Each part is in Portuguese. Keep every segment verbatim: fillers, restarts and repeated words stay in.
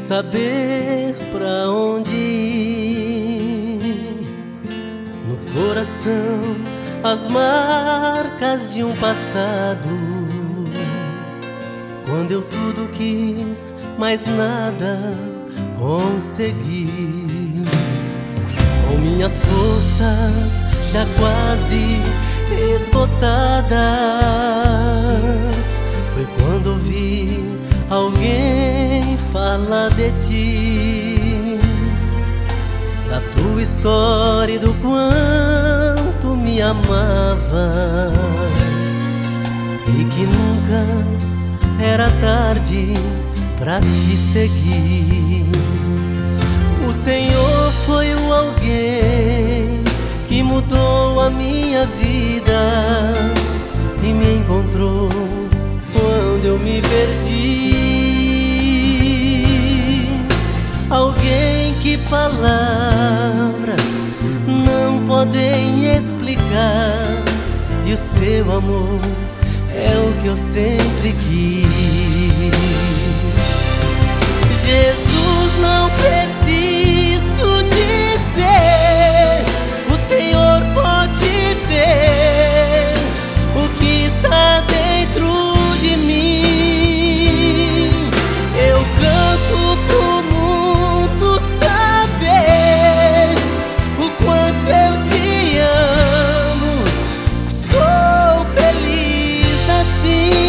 saber pra onde ir. No coração, as marcas de um passado, quando eu tudo quis, mas nada consegui. Com minhas forças já quase esgotadas, foi quando ouvi alguém falar de ti, da tua história e do quanto me amava, e que nunca era tarde pra te seguir. O Senhor foi o alguém que mudou a minha vida e me encontrou quando eu me perdi. Alguém que palavras não podem explicar, e o seu amor é o que eu sempre quis. Jesus, não preciso dizer, o Senhor pode ver o que está dentro de mim. Eu canto pro mundo saber o quanto eu te amo. Sou feliz assim.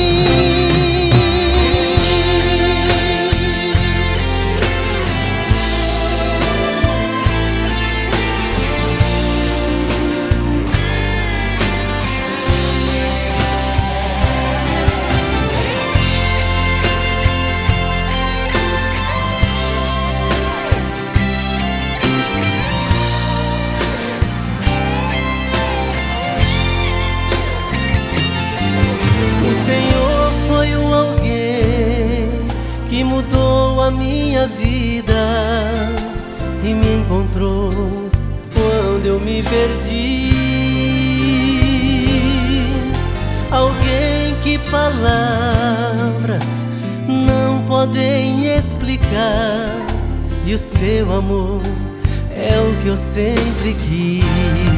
Mudou a minha vida e me encontrou quando eu me perdi. Alguém que palavras não podem explicar, e o seu amor é o que eu sempre quis.